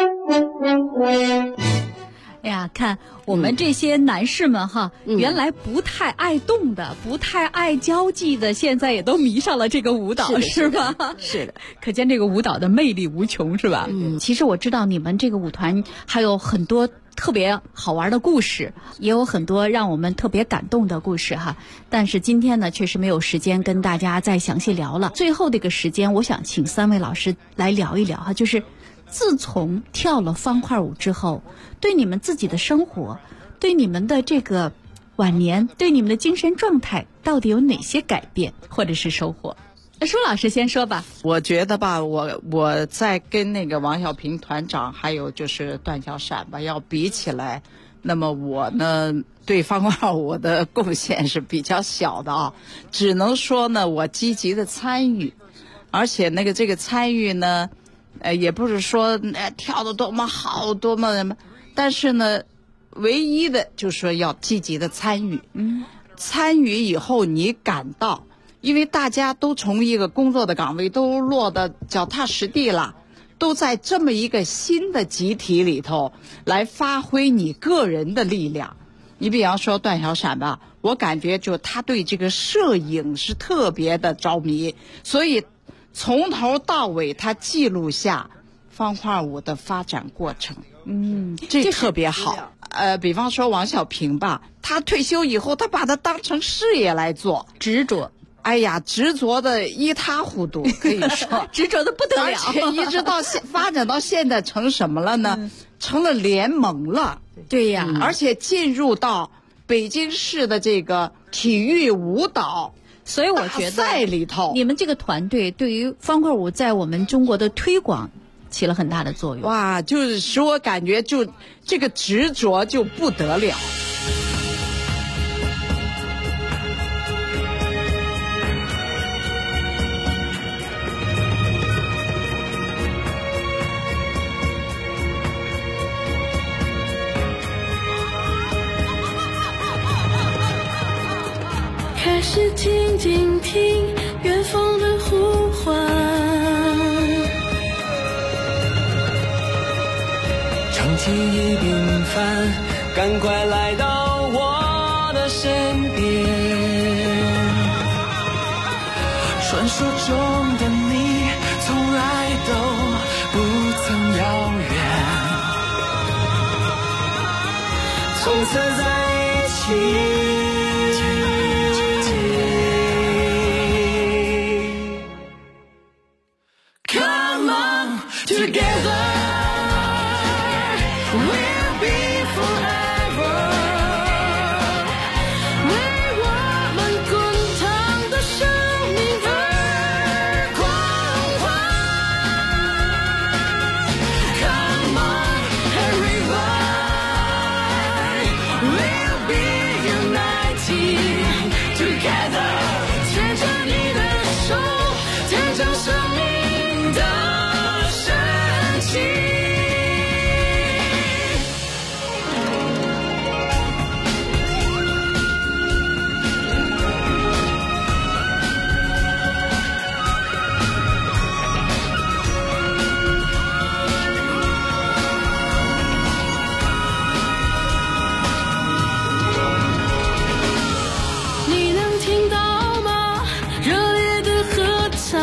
哎呀，看我们这些男士们哈，原来不太爱动的，不太爱交际的，现在也都迷上了这个舞蹈，是吧？ 是的， 可见这个舞蹈的魅力无穷，是吧？其实我知道你们这个舞团还有很多特别好玩的故事，也有很多让我们特别感动的故事哈。但是今天呢，确实没有时间跟大家再详细聊了。最后这个时间，我想请3位老师来聊一聊哈，就是自从跳了方块舞之后，对你们自己的生活，对你们的这个晚年，对你们的精神状态，到底有哪些改变或者是收获？舒老师先说吧。 我觉得吧，我在跟那个王小平团长还有就是段小闪吧要比起来，那么我呢对方块舞的贡献是比较小的啊，只能说呢我积极的参与，而且这个参与呢也不是说跳得多么好多么什么，但是呢唯一的就是说要积极的参与。参与以后你感到，因为大家都从一个工作的岗位都落得脚踏实地了，都在这么一个新的集体里头来发挥你个人的力量。你比方说段小闪吧，我感觉就他对这个摄影是特别的着迷，所以从头到尾他记录下方块舞的发展过程。这特别好。比方说王小平吧，他退休以后他把它当成事业来做， 执着。 哎呀，执着的一塌糊涂，可以说执着的不得了， 而且一直到发展到现在成什么了呢？成了联盟了。 对呀， 而且进入到北京市的这个体育舞蹈， 所以我觉得在里头， 你们这个团队对于方块舞在我们中国的推广起了很大的作用。 哇，就是使我感觉就这个执着就不得了。 开始静静听远方的呼唤， 长期已平凡，赶快来到我的身边， 传说中的你从来都不曾遥远，从此在一起。Come on together, we'll be forever. 为我们滚烫的生命而狂欢。Come on, everyone, we'll be united together. 牵着你的手，见证生命的神奇。你能听到吗？热烈的喝彩，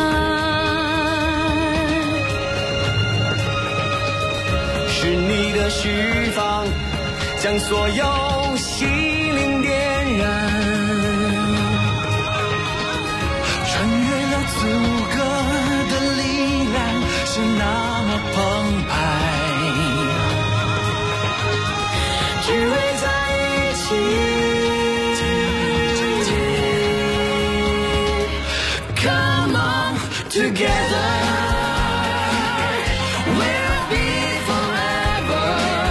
是你的释放，将所有心灵点燃，穿越了阻隔的力量是那么澎湃，只为在一起。Come on together, we'll be forever.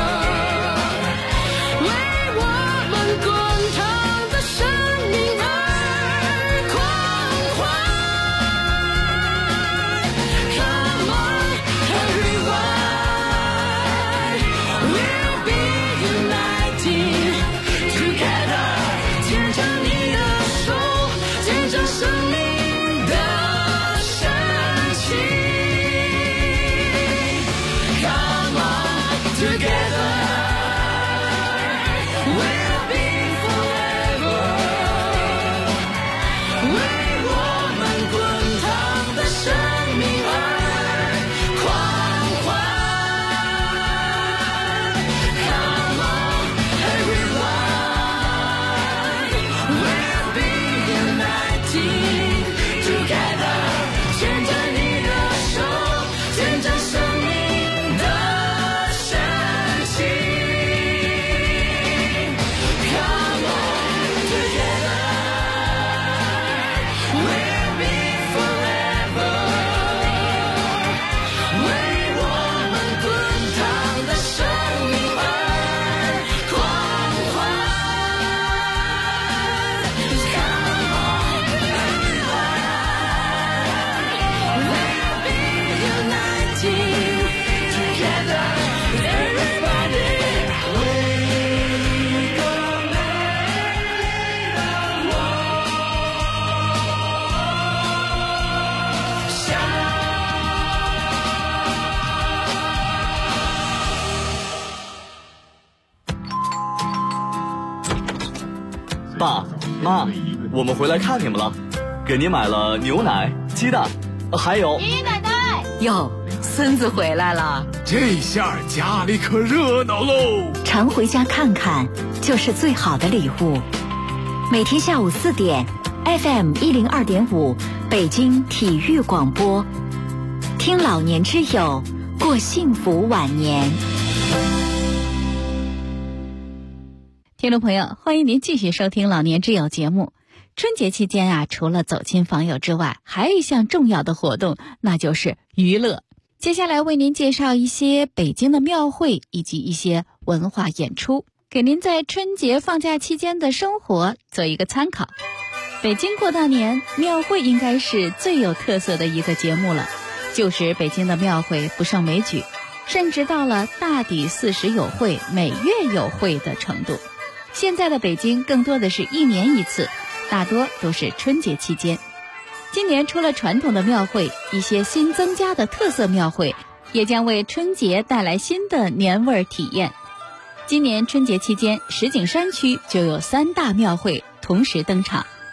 为我们滚烫的生命而狂欢。Come on, everyone, we'll be united together. 牵着你的手，见证生命的神奇。Come on together, we'll be forever. 为我们滚烫的生命而狂欢。Come on, everyone, we'll be united together. 牵着你的手，见证生命的神奇。Come on together, we'll be forever. 为我们滚烫的生命而狂欢。Come on, everyone, we'll be united together. Everybody, wake up, shine. 爸妈，我们回来看你们了，给您买了牛奶、鸡蛋，还有爷爷奶奶。 哟，孙子回来了， 这下家里可热闹喽！ 常回家看看就是最好的礼物。每天下午4点 ，FM 102.5，北京体育广播，听老年之友，过幸福晚年。 听众朋友，欢迎您继续收听老年之友节目。春节期间啊，除了走亲访友之外，还有一项重要的活动，那就是娱乐。接下来为您介绍一些北京的庙会以及一些文化演出，给您在春节放假期间的生活做一个参考。北京过大年，庙会应该是最有特色的一个节目了，就使北京的庙会不胜枚举，甚至到了大抵40有会，每月有会的程度。现在的北京更多的是1年1次，大多都是春节期间。今年除了传统的庙会，一些新增加的特色庙会也将为春节带来新的年味体验。今年春节期间，石景山区就有3大庙会同时登场，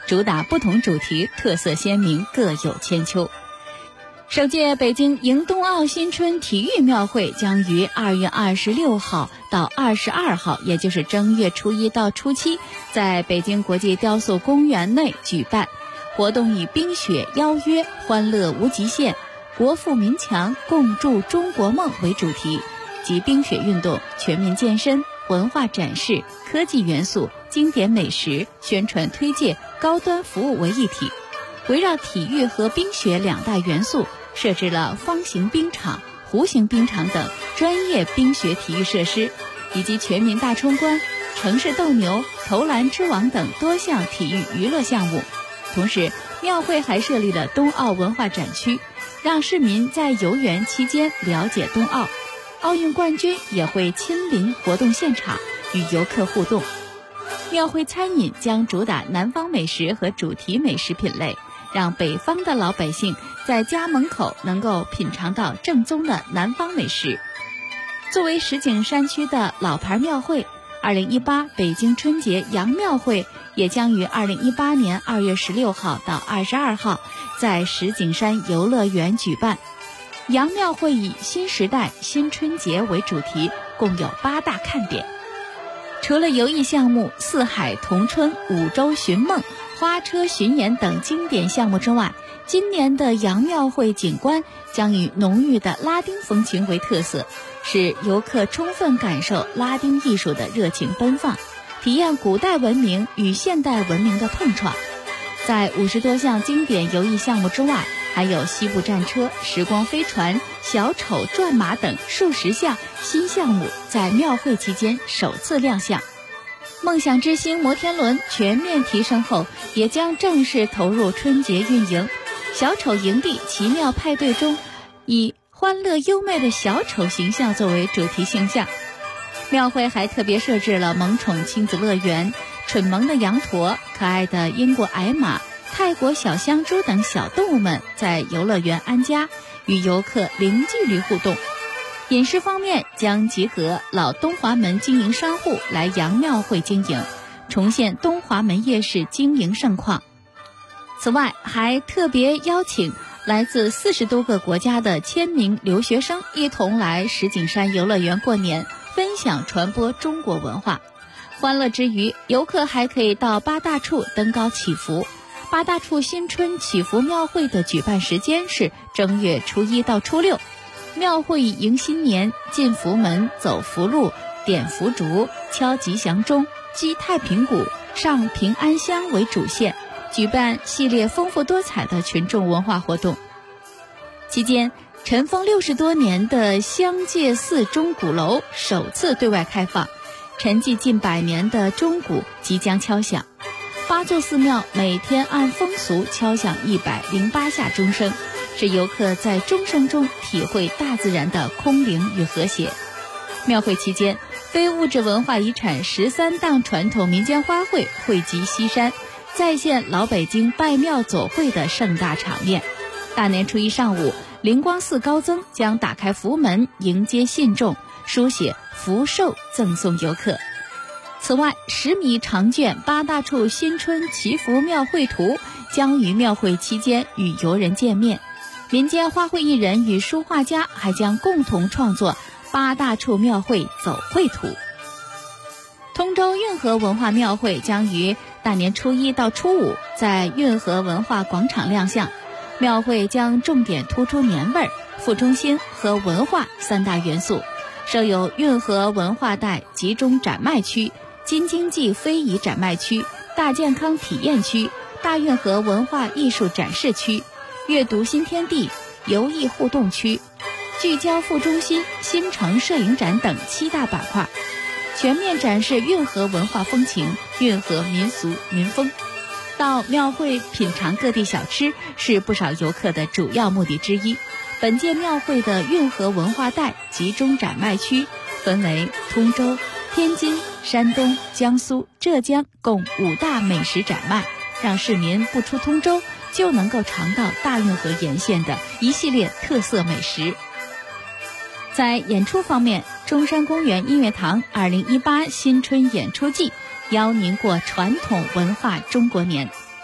主打不同主题，特色鲜明，各有千秋。首届北京迎冬奥新春体育庙会将于2月26号到22号，也就是正月初1到初7，在北京国际雕塑公园内举办。活动以冰雪邀约、欢乐无极限、国富民强、共筑中国梦为主题，集冰雪运动、全民健身、文化展示、科技元素、经典美食、宣传推介、高端服务为一体，围绕体育和冰雪两大元素，设置了方形冰场、弧形冰场等专业冰雪体育设施，以及全民大冲关、城市斗牛、投篮之王等多项体育娱乐项目。同时，庙会还设立了冬奥文化展区，让市民在游园期间了解冬奥。奥运冠军也会亲临活动现场与游客互动。庙会餐饮将主打南方美食和主题美食品类，让北方的老百姓在家门口能够品尝到正宗的南方美食。作为石景山区的老牌庙会，2018北京春节洋庙会也将于2018年2月16号到22号在石景山游乐园举办。洋庙会以新时代新春节为主题，共有8大看点。除了游艺项目、四海同春、五洲寻梦、花车巡演等经典项目之外，今年的洋庙会景观将以浓郁的拉丁风情为特色，使游客充分感受拉丁艺术的热情奔放，体验古代文明与现代文明的碰撞。在50多项经典游艺项目之外，还有西部战车、时光飞船、小丑转马等数十项新项目在庙会期间首次亮相。梦想之星摩天轮全面提升后，也将正式投入春节运营。小丑营地奇妙派对中，以欢乐优美的小丑形象作为主题形象。庙会还特别设置了萌宠亲子乐园，蠢萌的羊驼、可爱的英国矮马、泰国小香猪等小动物们在游乐园安家，与游客零距离互动。饮食方面将集合老东华门经营商户来洋庙会经营，重现东华门夜市经营盛况。此外，还特别邀请来自40多个国家的1000名留学生一同来石景山游乐园过年，分享传播中国文化。欢乐之余，游客还可以到八大处登高祈福。八大处新春祈福庙会的举办时间是正月初1到初6。庙会以迎新年、进福门、走福路、点福烛、敲吉祥钟、击太平鼓、上平安香为主线，举办系列丰富多彩的群众文化活动。期间，尘封60多年的香界寺钟鼓楼首次对外开放，沉寂近100年的钟鼓即将敲响。8座寺庙每天按风俗敲响108下钟声，使游客在钟声中体会大自然的空灵与和谐。庙会期间，非物质文化遗产13档传统民间花卉汇集西山，再现老北京拜庙走会的盛大场面。大年初1上午，灵光寺高僧将打开福门迎接信众，书写福寿赠送游客。此外，10米长卷八大处新春祈福庙会图将于庙会期间与游人见面。民间花卉艺人与书画家还将共同创作八大处庙会走绘图。通州运河文化庙会将于大年初1到初5在运河文化广场亮相。庙会将重点突出年味、副中心和文化3大元素，设有运河文化带集中展卖区、京津冀非遗展卖区、大健康体验区、大运河文化艺术展示区、阅读新天地、游艺互动区、聚焦副中心、新城摄影展等7大板块，全面展示运河文化风情、运河民俗民风。到庙会品尝各地小吃是不少游客的主要目的之一。本届庙会的运河文化带集中展卖区分为通州、天津、山东、江苏、浙江共5大美食展卖，让市民不出通州就能够尝到大运河沿线的一系列特色美食。在演出方面，中山公园音乐堂2018新春演出季邀您过传统文化中国年。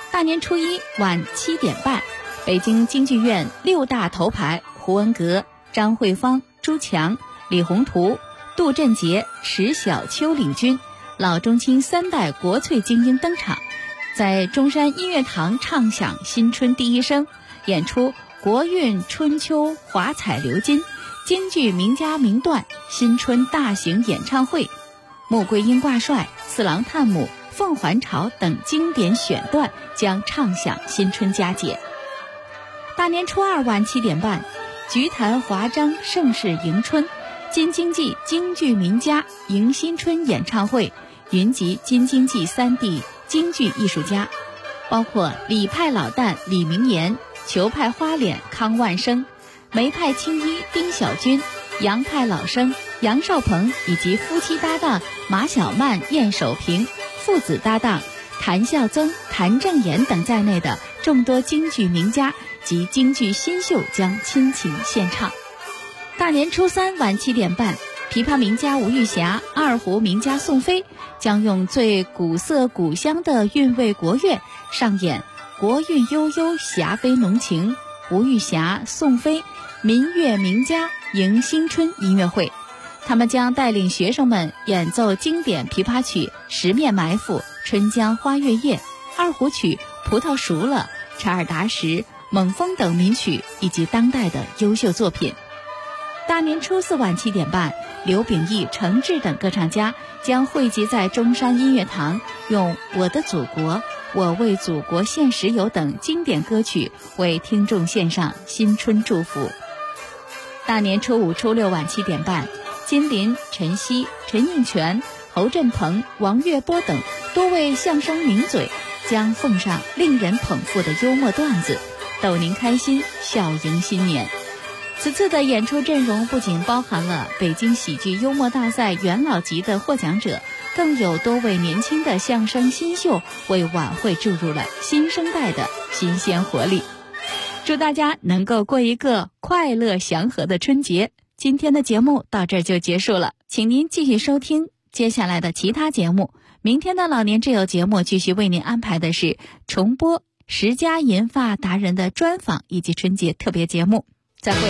大年初一晚7点半，北京京剧院6大头牌胡文阁、张惠芳、朱强、李宏图、杜振杰、石小秋领军，老中青3代国粹精英登场，在中山音乐堂唱响新春第一声，演出国韵春秋华彩流金、京剧名家名段新春大型演唱会，穆桂英挂帅、四郎探母、凤还巢等经典选段将唱响新春佳节。大年初二晚7点半，菊坛华章盛世迎春，京津冀京剧名家迎新春演唱会，云集京津冀3地京剧艺术家，包括李派老旦李明岩、裘派花脸康万生、梅派青衣丁小军、杨派老生杨少鹏以及夫妻搭档马小曼、燕守平，父子搭档谭孝增、谭正言等在内的众多京剧名家及京剧新秀将倾情献唱。大年初三晚7点半，琵琶名家吴玉霞、二胡名家宋飞将用最古色古香的韵味国乐上演国韵悠悠霞飞浓情吴玉霞、宋飞民乐名家迎新春音乐会。他们将带领学生们演奏经典琵琶曲《十面埋伏》、《春江花月夜》，二胡曲《葡萄熟了》、《查尔达什》、《蒙风》等名曲以及当代的优秀作品。大年初四晚7点半，刘秉义、程志等歌唱家将汇集在中山音乐堂，用《我的祖国》、《我为祖国献石油》等经典歌曲为听众献上新春祝福。大年初五、初六晚7点半，金林、陈曦、陈应泉、侯振鹏、王月波等多位相声名嘴将奉上令人捧腹的幽默段子，逗您开心，笑迎新年。此次的演出阵容不仅包含了北京喜剧幽默大赛元老级的获奖者，更有多位年轻的相声新秀为晚会注入了新生代的新鲜活力。祝大家能够过一个快乐祥和的春节。今天的节目到这儿就结束了，请您继续收听接下来的其他节目。明天的老年之友节目继续为您安排的是重播10佳银发达人的专访以及春节特别节目。再会。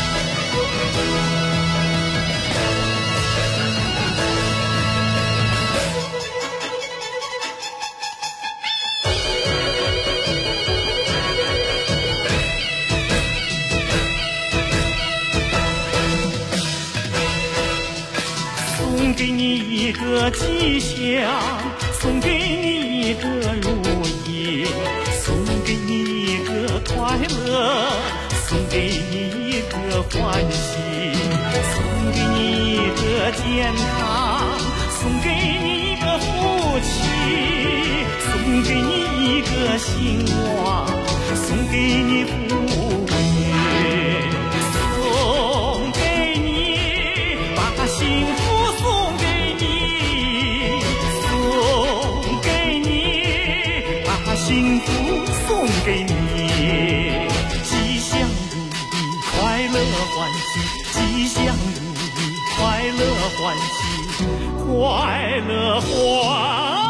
送给你一个吉祥，送给你一个如意，送给你一个快乐，送给你一个欢喜，送给你一个健康，送给你一个福气，送给你一个兴旺，送给你富裕，送给你把幸福送给你，送给你把幸福送给你，吉祥如意，快乐欢喜，吉祥如意，快乐欢喜，快乐欢